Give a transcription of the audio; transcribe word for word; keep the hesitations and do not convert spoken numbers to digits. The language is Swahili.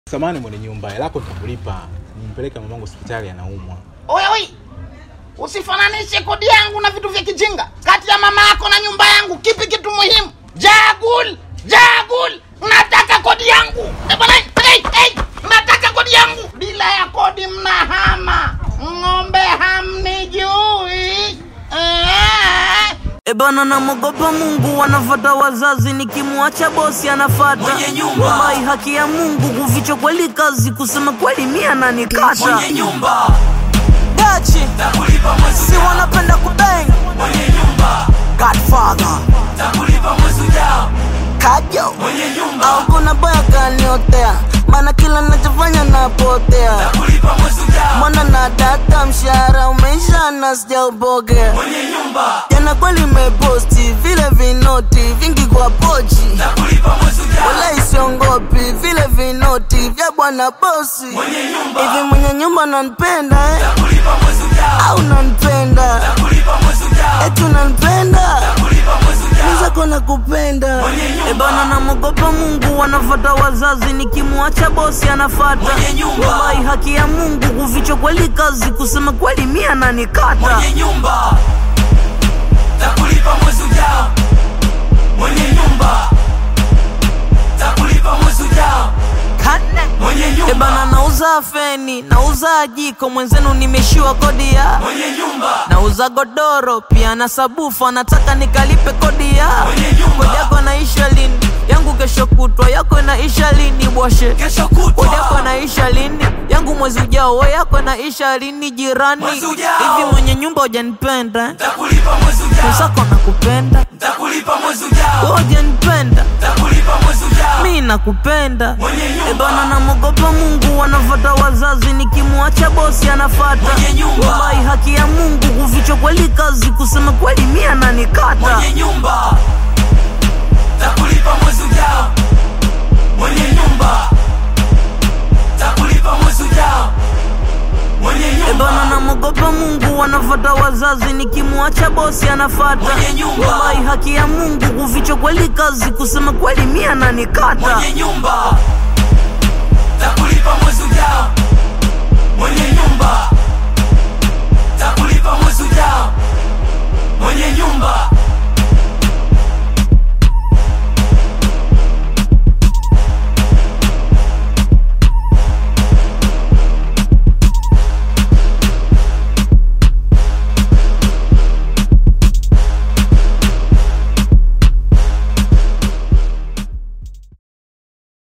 Samani mwenye nyumba, lako nitakulipa. Nimpeleka mamangu hospitali anaumwa. Oi oi. Usifananishe kodi yangu na vitu vya kijinga. Kati ya mama yako na nyumba yangu, kipi kitu muhimu? Jagul, jagul. Nataka kodi yangu. Eh bwana, hey, hey. Nataka kodi yangu. Bila ya kodi mnahama. Ng'ombe hamnijui. Eh. E bana na mogopa Mungu wanafuata wazazi, nikimwacha bosi anafuata mwenye nyumba. Wallahi haki ya Mungu kuficha kweli kazi, kusema kweli mimi ananikata mwenye nyumba. Dachi takulipa mwezi si wanapenda kubang mwenye nyumba. Godfather takulipa mwezi ujao kajo mwenye nyumba. au kuna boya kaniotea, maana kila ninachofanya napotea. takulipa mwezi ujao mwana na data mshahara umeisha na sijaupokea mwenye nyumba. jana kweli meposti vile vinoti vingi kwa pochi. takulipa mwezi ujao wala isiongopi vile vinoti vya bwana bosi. mwenye nyumba. Hivi mwenye nyumba nanipenda eh? takulipa mwezi ujao au nanipenda? takulipa mwezi ujao Eti unanipenda? takulipa mwezi ujao Nizako nakupenda. mwenye nyumba. E bana na mogopa Mungu wanafuata wazazi, nikimwacha bosi anafuata mwenye nyumba. wallahi haki ya Mungu kuficha kweli kazi, kusema kweli mimi ananikata mwenye nyumba. takulipa mwezi ujao mwenye nyumba. takulipa mwezi ujao mwenye nyumba. E bana nauza feni, nauza jiko, mwenzenu nimeshiwa kodi ya mwenye nyumba. nauza godoro pia na sabufa, nataka nikalipe kodi ya mwenye nyumba. kodi yako naisha lini? Yangu kesho kutwa, yako naisha lini bwashe? kesho kutwa. Kodi yako naisha lini? Yangu mwezi ujao, wewe yako naisha lini jirani? Mwezi ujao. Hivi mwenye nyumba hujanipenda? takulipa mwezi ujao Mwenzako nakupenda. takulipa mwezi ujao Wewe hujanipenda? takulipa mwezi ujao Mimi nakupenda. mwenye nyumba. E bana na mogopa Mungu wanafuata wazazi, nikimwacha bosi anafuata mwenye nyumba. wallahi haki ya Mungu kuficha kweli kazi, kusema kweli mimi ananikata mwenye nyumba. takulipa mwezi ujao mwenye nyumba. takulipa mwezi ujao mwenye E bana nyumba. na mogopa Mungu wanafuata wazazi, nikimwacha bosi anafuata mwenye nyumba. wallahi haki ya Mungu kuficha kweli kazi, kusema kweli mimi ananikata mwenye nyumba.